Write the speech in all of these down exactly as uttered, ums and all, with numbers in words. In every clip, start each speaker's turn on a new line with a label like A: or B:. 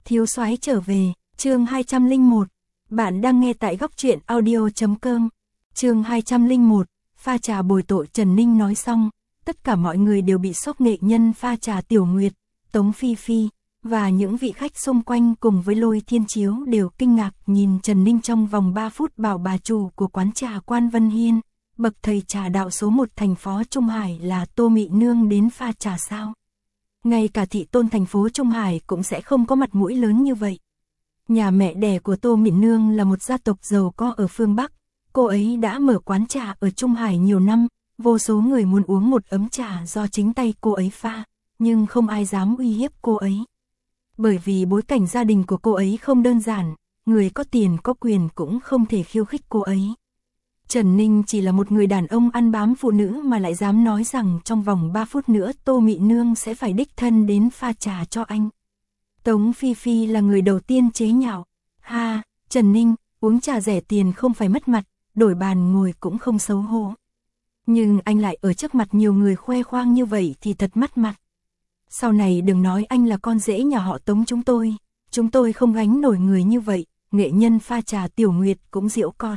A: Thiếu soái trở về, chương hai trăm lẻ một. Bạn đang nghe tại góc truyện audio chấm com. Chương hai trăm lẻ một, pha trà bồi tội. Trần Ninh nói xong, tất cả mọi người đều bị sốc. Nghệ nhân pha trà Tiểu Nguyệt, Tống Phi Phi và những vị khách xung quanh cùng với Lôi Thiên Chiếu đều kinh ngạc nhìn Trần Ninh. Trong vòng ba phút bảo bà chủ của quán trà Quan Vân Hiên, bậc thầy trà đạo số một thành phố Trung Hải là Tô Mị Nương đến pha trà sao? Ngay cả thị tôn thành phố Trung Hải cũng sẽ không có mặt mũi lớn như vậy. Nhà mẹ đẻ của Tô Mị Nương là một gia tộc giàu có ở phương Bắc. Cô ấy đã mở quán trà ở Trung Hải nhiều năm, vô số người muốn uống một ấm trà do chính tay cô ấy pha, nhưng không ai dám uy hiếp cô ấy. Bởi vì bối cảnh gia đình của cô ấy không đơn giản, người có tiền có quyền cũng không thể khiêu khích cô ấy. Trần Ninh chỉ là một người đàn ông ăn bám phụ nữ mà lại dám nói rằng trong vòng ba phút nữa Tô Mị Nương sẽ phải đích thân đến pha trà cho anh. Tống Phi Phi là người đầu tiên chế nhạo. Ha, Trần Ninh, uống trà rẻ tiền không phải mất mặt, đổi bàn ngồi cũng không xấu hổ. Nhưng anh lại ở trước mặt nhiều người khoe khoang như vậy thì thật mất mặt. Sau này đừng nói anh là con rể nhà họ Tống chúng tôi, chúng tôi không gánh nổi người như vậy. Nghệ nhân pha trà Tiểu Nguyệt cũng giễu cợt.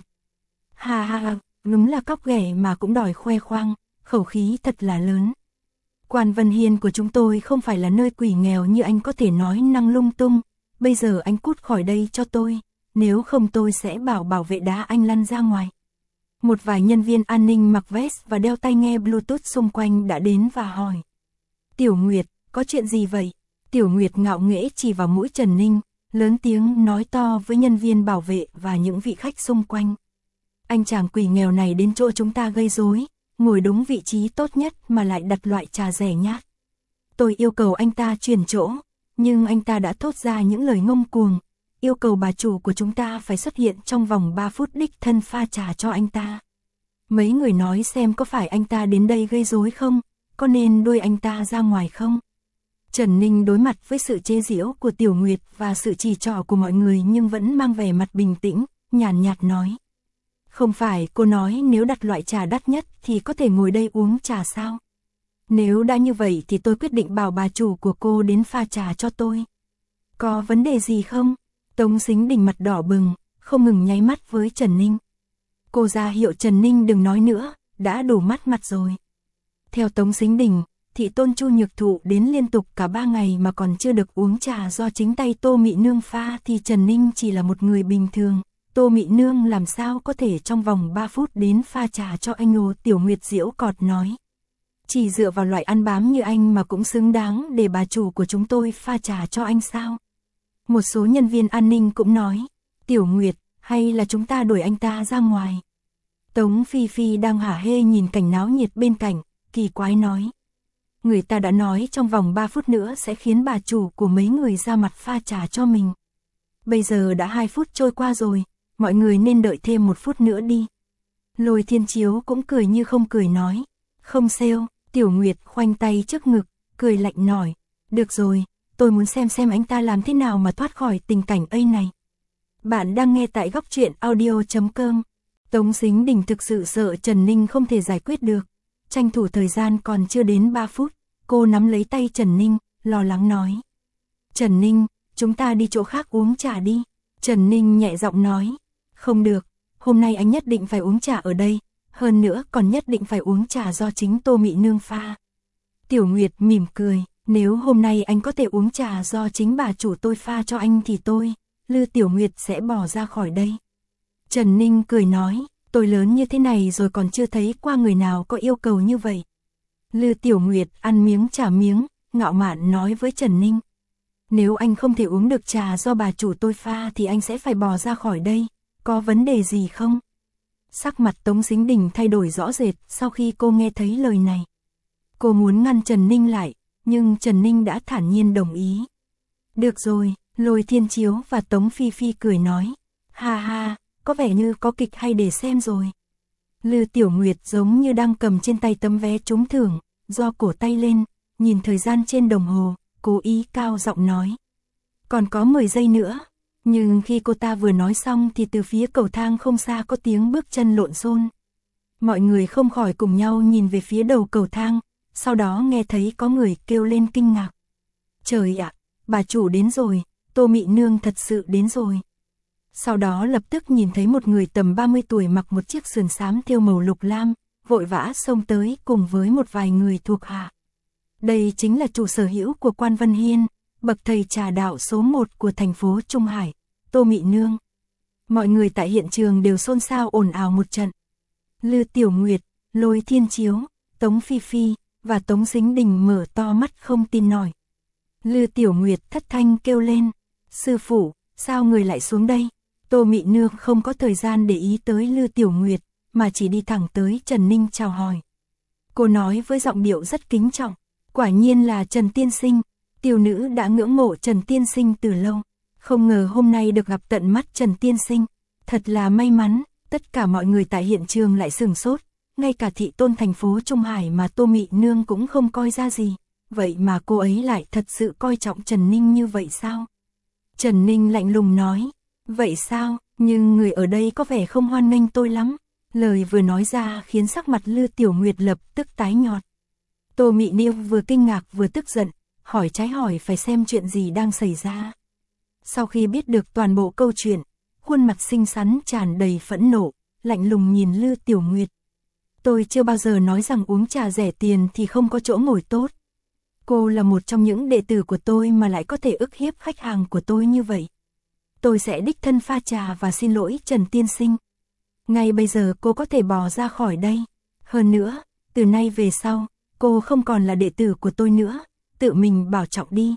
A: Ha ha ha, đúng là cóc ghẻ mà cũng đòi khoe khoang, khẩu khí thật là lớn. Quan Vân Hiên của chúng tôi không phải là nơi quỷ nghèo như anh có thể nói năng lung tung. Bây giờ anh cút khỏi đây cho tôi, nếu không tôi sẽ bảo bảo vệ đá anh lăn ra ngoài. Một vài nhân viên an ninh mặc vest và đeo tai nghe Bluetooth xung quanh đã đến và hỏi. Tiểu Nguyệt, có chuyện gì vậy? Tiểu Nguyệt ngạo nghễ chỉ vào mũi Trần Ninh, lớn tiếng nói to với nhân viên bảo vệ và những vị khách xung quanh. Anh chàng quỷ nghèo này đến chỗ chúng ta gây rối, ngồi đúng vị trí tốt nhất mà lại đặt loại trà rẻ nhát. Tôi yêu cầu anh ta chuyển chỗ, nhưng anh ta đã thốt ra những lời ngông cuồng, yêu cầu bà chủ của chúng ta phải xuất hiện trong vòng ba phút đích thân pha trà cho anh ta. Mấy người nói xem có phải anh ta đến đây gây rối không, có nên đuổi anh ta ra ngoài không? Trần Ninh đối mặt với sự chế giễu của Tiểu Nguyệt và sự chỉ trỏ của mọi người nhưng vẫn mang vẻ mặt bình tĩnh, nhàn nhạt nói. Không phải cô nói nếu đặt loại trà đắt nhất thì có thể ngồi đây uống trà sao? Nếu đã như vậy thì tôi quyết định bảo bà chủ của cô đến pha trà cho tôi. Có vấn đề gì không? Tống Sính Đình mặt đỏ bừng, không ngừng nháy mắt với Trần Ninh. Cô ra hiệu Trần Ninh đừng nói nữa, đã đủ mắt mặt rồi. Theo Tống Sính Đình, thị tôn Chu Nhược Thụ đến liên tục cả ba ngày mà còn chưa được uống trà do chính tay Tô Mị Nương pha thì Trần Ninh chỉ là một người bình thường. Tô Mị Nương làm sao có thể trong vòng ba phút đến pha trà cho anh ồ? Tiểu Nguyệt giễu cợt nói. Chỉ dựa vào loại ăn bám như anh mà cũng xứng đáng để bà chủ của chúng tôi pha trà cho anh sao? Một số nhân viên an ninh cũng nói. Tiểu Nguyệt, hay là chúng ta đuổi anh ta ra ngoài? Tống Phi Phi đang hả hê nhìn cảnh náo nhiệt bên cạnh, kỳ quái nói. Người ta đã nói trong vòng ba phút nữa sẽ khiến bà chủ của mấy người ra mặt pha trà cho mình. Bây giờ đã hai phút trôi qua rồi. Mọi người nên đợi thêm một phút nữa đi. Lôi Thiên Chiếu cũng cười như không cười nói. Không sale. Tiểu Nguyệt khoanh tay trước ngực, cười lạnh nói. Được rồi, tôi muốn xem xem anh ta làm thế nào mà thoát khỏi tình cảnh ấy này. Bạn đang nghe tại góc truyện audio chấm com. Tống Sính Đình thực sự sợ Trần Ninh không thể giải quyết được. Tranh thủ thời gian còn chưa đến ba phút, cô nắm lấy tay Trần Ninh, lo lắng nói. Trần Ninh, chúng ta đi chỗ khác uống trà đi. Trần Ninh nhẹ giọng nói. Không được, hôm nay anh nhất định phải uống trà ở đây, hơn nữa còn nhất định phải uống trà do chính Tô Mị Nương pha. Tiểu Nguyệt mỉm cười, nếu hôm nay anh có thể uống trà do chính bà chủ tôi pha cho anh thì tôi, Lư Tiểu Nguyệt sẽ bỏ ra khỏi đây. Trần Ninh cười nói, tôi lớn như thế này rồi còn chưa thấy qua người nào có yêu cầu như vậy. Lư Tiểu Nguyệt ăn miếng trả miếng, ngạo mạn nói với Trần Ninh. Nếu anh không thể uống được trà do bà chủ tôi pha thì anh sẽ phải bỏ ra khỏi đây. Có vấn đề gì không? Sắc mặt Tống Sính Đình thay đổi rõ rệt sau khi cô nghe thấy lời này. Cô muốn ngăn Trần Ninh lại, nhưng Trần Ninh đã thản nhiên đồng ý. Được rồi, Lôi Thiên Chiếu và Tống Phi Phi cười nói. Ha ha, có vẻ như có kịch hay để xem rồi. Lư Tiểu Nguyệt giống như đang cầm trên tay tấm vé trúng thưởng, do cổ tay lên, nhìn thời gian trên đồng hồ, cố ý cao giọng nói. Còn có mười giây nữa. Nhưng khi cô ta vừa nói xong thì từ phía cầu thang không xa có tiếng bước chân lộn xôn. Mọi người không khỏi cùng nhau nhìn về phía đầu cầu thang, sau đó nghe thấy có người kêu lên kinh ngạc. Trời ạ, bà chủ đến rồi, Tô Mị Nương thật sự đến rồi. Sau đó lập tức nhìn thấy một người tầm ba mươi tuổi mặc một chiếc sườn xám thêu màu lục lam, vội vã xông tới cùng với một vài người thuộc hạ. Đây chính là chủ sở hữu của Quan Vân Hiên, bậc thầy trà đạo số một của thành phố Trung Hải, Tô Mị Nương. Mọi người tại hiện trường đều xôn xao ồn ào một trận. Lư Tiểu Nguyệt, Lôi Thiên Chiếu, Tống Phi Phi và Tống Dính Đình mở to mắt không tin nổi. Lư Tiểu Nguyệt thất thanh kêu lên, sư phụ, sao người lại xuống đây? Tô Mị Nương không có thời gian để ý tới Lư Tiểu Nguyệt, mà chỉ đi thẳng tới Trần Ninh chào hỏi. Cô nói với giọng điệu rất kính trọng, quả nhiên là Trần Tiên Sinh, tiểu nữ đã ngưỡng mộ Trần Tiên Sinh từ lâu, không ngờ hôm nay được gặp tận mắt Trần Tiên Sinh, thật là may mắn. Tất cả mọi người tại hiện trường lại sửng sốt, ngay cả thị tôn thành phố Trung Hải mà Tô Mị Nương cũng không coi ra gì, vậy mà cô ấy lại thật sự coi trọng Trần Ninh như vậy sao? Trần Ninh lạnh lùng nói, vậy sao, nhưng người ở đây có vẻ không hoan nghênh tôi lắm. Lời vừa nói ra khiến sắc mặt Lư Tiểu Nguyệt lập tức tái nhợt. Tô Mị Nương vừa kinh ngạc vừa tức giận, hỏi trái hỏi phải xem chuyện gì đang xảy ra. Sau khi biết được toàn bộ câu chuyện, khuôn mặt xinh xắn tràn đầy phẫn nộ, lạnh lùng nhìn Lư Tiểu Nguyệt. Tôi chưa bao giờ nói rằng uống trà rẻ tiền thì không có chỗ ngồi tốt. Cô là một trong những đệ tử của tôi mà lại có thể ức hiếp khách hàng của tôi như vậy. Tôi sẽ đích thân pha trà và xin lỗi Trần Tiên Sinh. Ngay bây giờ cô có thể bỏ ra khỏi đây. Hơn nữa, từ nay về sau, cô không còn là đệ tử của tôi nữa, tự mình bảo trọng đi.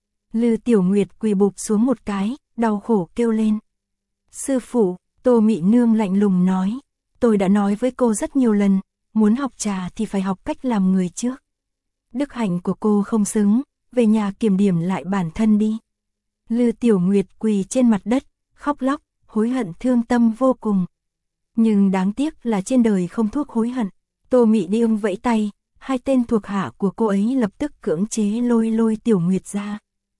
A: Lư Tiểu Nguyệt quỳ bụp xuống một cái, đau khổ kêu lên. Sư phụ, Tô Mị Nương lạnh lùng nói, tôi đã nói với cô rất nhiều lần, muốn học trà thì phải học cách làm người trước. Đức hạnh của cô không xứng, về nhà kiểm điểm lại bản thân đi. Lư Tiểu Nguyệt quỳ trên mặt đất, khóc lóc, hối hận thương tâm vô cùng. Nhưng đáng tiếc là trên đời không thuốc hối hận. Tô Mị Nương vẫy tay, hai tên thuộc hạ của cô ấy lập tức cưỡng chế lôi lôi Tiểu Nguyệt ra.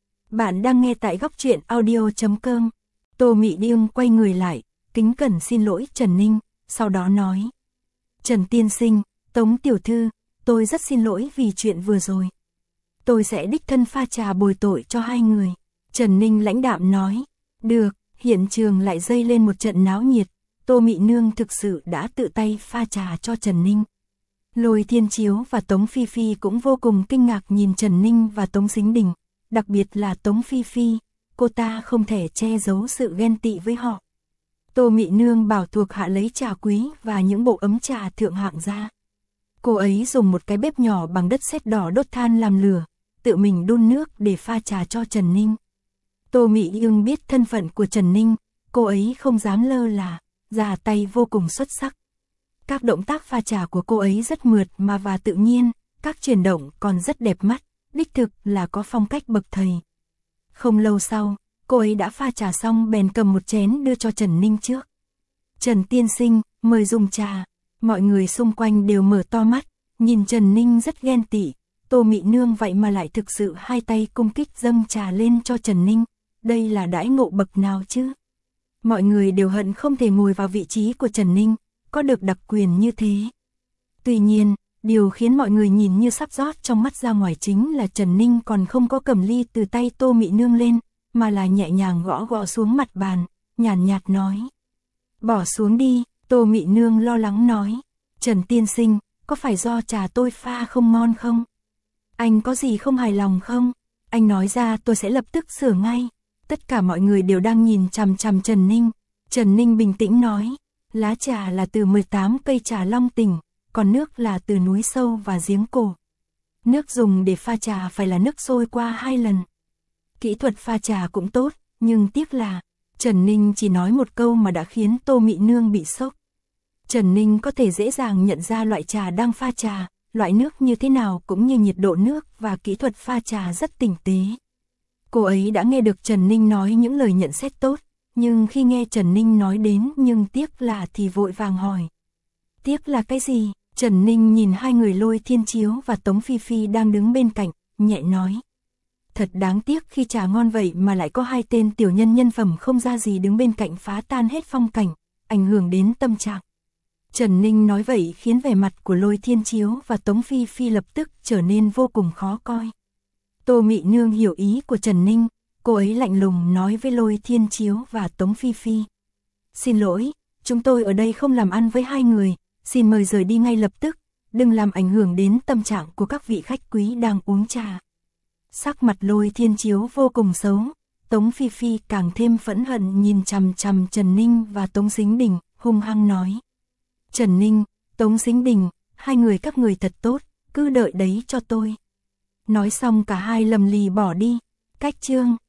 A: Bạn đang nghe tại góc truyện audio chấm com. Tô Mị Nương quay người lại, kính cẩn xin lỗi Trần Ninh, sau đó nói. Trần Tiên Sinh, Tống Tiểu Thư, tôi rất xin lỗi vì chuyện vừa rồi. Tôi sẽ đích thân pha trà bồi tội cho hai người. Trần Ninh lãnh đạm nói. Được, hiện trường lại dây lên một trận náo nhiệt. Tô Mị Nương thực sự đã tự tay pha trà cho Trần Ninh. Lôi Thiên Chiếu và Tống Phi Phi cũng vô cùng kinh ngạc nhìn Trần Ninh và Tống Dính Đình. Đặc biệt là Tống Phi Phi, cô ta không thể che giấu sự ghen tị với họ. Tô Mị Nương bảo thuộc hạ lấy trà quý và những bộ ấm trà thượng hạng ra. Cô ấy dùng một cái bếp nhỏ bằng đất sét đỏ đốt than làm lửa, tự mình đun nước để pha trà cho Trần Ninh. Tô Mị Nương biết thân phận của Trần Ninh, cô ấy không dám lơ là, ra tay vô cùng xuất sắc. Các động tác pha trà của cô ấy rất mượt mà và tự nhiên, các chuyển động còn rất đẹp mắt, đích thực là có phong cách bậc thầy. Không lâu sau, cô ấy đã pha trà xong bèn cầm một chén đưa cho Trần Ninh trước. Trần Tiên Sinh, mời dùng trà. Mọi người xung quanh đều mở to mắt, nhìn Trần Ninh rất ghen tị. Tô Mị Nương vậy mà lại thực sự hai tay cung kích dâng trà lên cho Trần Ninh. Đây là đãi ngộ bậc nào chứ? Mọi người đều hận không thể ngồi vào vị trí của Trần Ninh, có được đặc quyền như thế. Tuy nhiên, điều khiến mọi người nhìn như sắp rót trong mắt ra ngoài chính là Trần Ninh còn không có cầm ly từ tay Tô Mị Nương lên, mà là nhẹ nhàng gõ gõ xuống mặt bàn, nhàn nhạt nói. Bỏ xuống đi, Tô Mị Nương lo lắng nói. Trần Tiên Sinh, có phải do trà tôi pha không ngon không? Anh có gì không hài lòng không? Anh nói ra tôi sẽ lập tức sửa ngay. Tất cả mọi người đều đang nhìn chằm chằm Trần Ninh. Trần Ninh bình tĩnh nói. Lá trà là từ mười tám cây trà Long Tỉnh, còn nước là từ núi sâu và giếng cổ. Nước dùng để pha trà phải là nước sôi qua hai lần. Kỹ thuật pha trà cũng tốt, nhưng tiếc là Trần Ninh chỉ nói một câu mà đã khiến Tô Mị Nương bị sốc. Trần Ninh có thể dễ dàng nhận ra loại trà đang pha trà, loại nước như thế nào cũng như nhiệt độ nước và kỹ thuật pha trà rất tinh tế. Cô ấy đã nghe được Trần Ninh nói những lời nhận xét tốt, nhưng khi nghe Trần Ninh nói đến nhưng tiếc là thì vội vàng hỏi. Tiếc là cái gì? Trần Ninh nhìn hai người Lôi Thiên Chiếu và Tống Phi Phi đang đứng bên cạnh, nhẹ nói. Thật đáng tiếc khi trà ngon vậy mà lại có hai tên tiểu nhân nhân phẩm không ra gì đứng bên cạnh phá tan hết phong cảnh, ảnh hưởng đến tâm trạng. Trần Ninh nói vậy khiến vẻ mặt của Lôi Thiên Chiếu và Tống Phi Phi lập tức trở nên vô cùng khó coi. Tô Mị Nương hiểu ý của Trần Ninh, Cô ấy lạnh lùng nói với Lôi Thiên Chiếu và Tống Phi Phi. Xin lỗi, chúng tôi ở đây không làm ăn với hai người, xin mời rời đi ngay lập tức, đừng làm ảnh hưởng đến tâm trạng của các vị khách quý đang uống trà. Sắc mặt Lôi Thiên Chiếu vô cùng xấu, Tống Phi Phi càng thêm phẫn hận nhìn chằm chằm Trần Ninh và Tống Sính Đình, hung hăng nói. Trần Ninh, Tống Sính Đình, hai người các người thật tốt, cứ đợi đấy cho tôi. Nói xong cả hai lầm lì bỏ đi. Cách chương